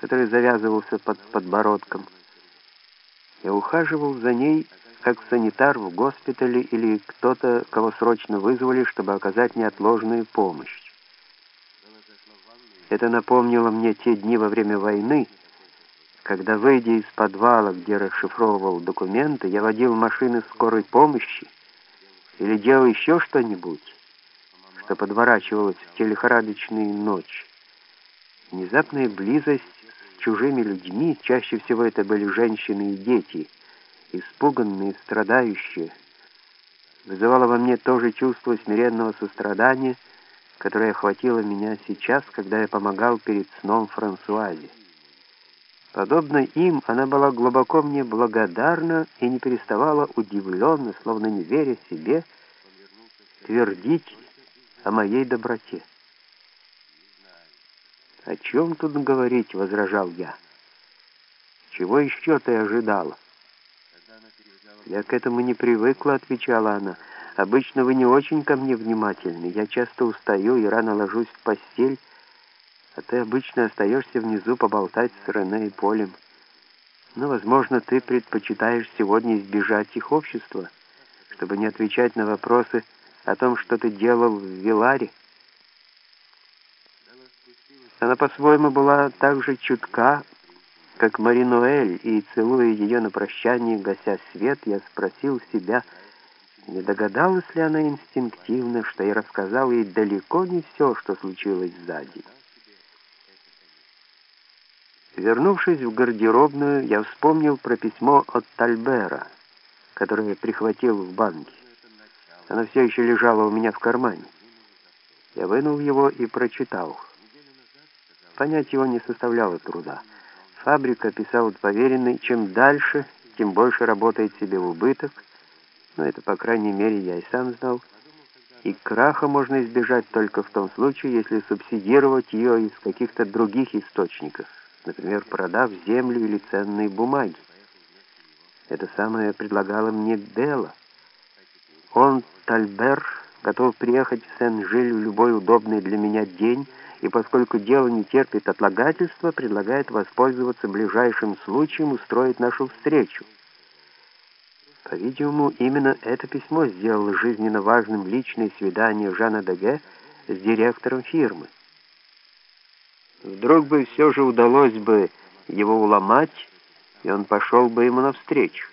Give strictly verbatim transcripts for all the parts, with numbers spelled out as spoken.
который завязывался под подбородком. Я ухаживал за ней, как санитар в госпитале или кто-то, кого срочно вызвали, чтобы оказать неотложную помощь. Это напомнило мне те дни во время войны, когда, выйдя из подвала, где расшифровывал документы, я водил машины скорой помощи или делал еще что-нибудь, что подворачивалось в те лихорадочные ночи. Внезапная близость с чужими людьми, чаще всего это были женщины и дети, испуганные, страдающие, вызывала во мне то же чувство смиренного сострадания, которое охватило меня сейчас, когда я помогал перед сном Франсуазе. Подобно им, она была глубоко мне благодарна и не переставала удивленно, словно не веря себе, твердить о моей доброте. «О чем тут говорить?» — возражал я. «Чего еще ты ожидала?» «Я к этому не привыкла», — отвечала она. «Обычно вы не очень ко мне внимательны. Я часто устаю и рано ложусь в постель, а ты обычно остаешься внизу поболтать с Рене и Полем. Но, возможно, ты предпочитаешь сегодня избежать их общества, чтобы не отвечать на вопросы о том, что ты делал в Виларе». Она по-своему была так же чутка, как Мари-Ноэль, и, целуя ее на прощание, гася свет, я спросил себя, не догадалась ли она инстинктивно, что я рассказал ей далеко не все, что случилось сзади. Вернувшись в гардеробную, я вспомнил про письмо от Тальбера, которое я прихватил в банке. Оно все еще лежало у меня в кармане. Я вынул его и прочитал. Понять его не составляло труда. Фабрика, писал поверенный, чем дальше, тем больше работает себе в убыток, но это, по крайней мере, я и сам знал. И краха можно избежать только в том случае, если субсидировать ее из каких-то других источников, например, продав землю или ценные бумаги. Это самое предлагала мне Белла. Он, Тальбер, готов приехать в Сен-Жиль в любой удобный для меня день, и поскольку дело не терпит отлагательства, предлагает воспользоваться ближайшим случаем устроить нашу встречу. По-видимому, именно это письмо сделало жизненно важным личное свидание Жана Деге с директором фирмы. Вдруг бы все же удалось бы его уломать, и он пошел бы ему навстречу.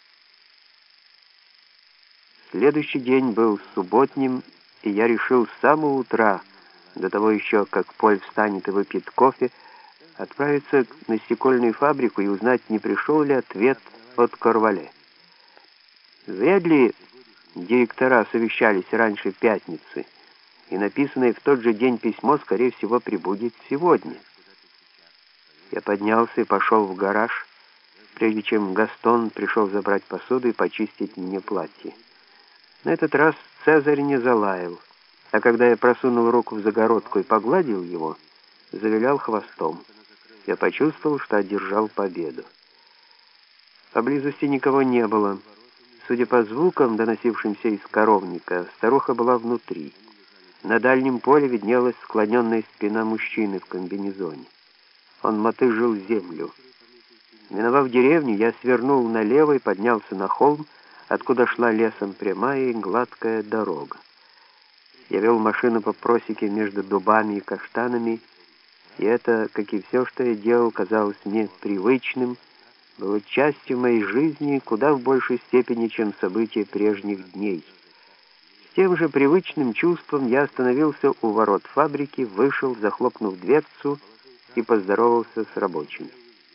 Следующий день был субботним, и я решил с самого утра, до того еще, как Поль встанет и выпьет кофе, отправиться на стекольную фабрику и узнать, не пришел ли ответ от Корвале. Вряд ли директора совещались раньше пятницы, и написанное в тот же день письмо, скорее всего, прибудет сегодня. Я поднялся и пошел в гараж, прежде чем Гастон пришел забрать посуду и почистить мне платье. На этот раз Цезарь не залаял, а когда я просунул руку в загородку и погладил его, завилял хвостом. Я почувствовал, что одержал победу. Поблизости никого не было. Судя по звукам, доносившимся из коровника, старуха была внутри. На дальнем поле виднелась склоненная спина мужчины в комбинезоне. Он мотыжил землю. Миновав деревню, я свернул налево и поднялся на холм, откуда шла лесом прямая и гладкая дорога. Я вел машину по просеке между дубами и каштанами, и это, как и все, что я делал, казалось мне привычным, было частью моей жизни куда в большей степени, чем события прежних дней. С тем же привычным чувством я остановился у ворот фабрики, вышел, захлопнув дверцу, и поздоровался с рабочими.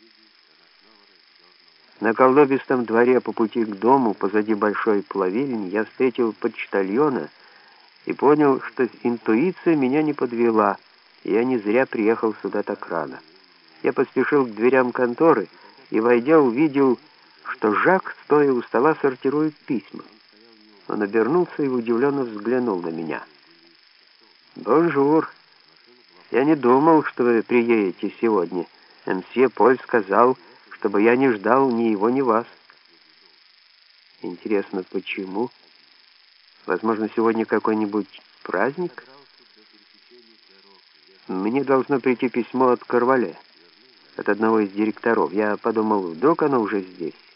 На колдобистом дворе по пути к дому, позади большой плавильни, я встретил почтальона и понял, что интуиция меня не подвела, и я не зря приехал сюда так рано. Я поспешил к дверям конторы и, войдя, увидел, что Жак, стоя у стола, сортирует письма. Он обернулся и удивленно взглянул на меня. «Бонжур! Я не думал, что вы приедете сегодня. Мсье Поль сказал, чтобы я не ждал ни его, ни вас». «Интересно, почему? Возможно, сегодня какой-нибудь праздник?» «Мне должно прийти письмо от Корвале. от одного из директоров. Я подумал, вдруг оно уже здесь.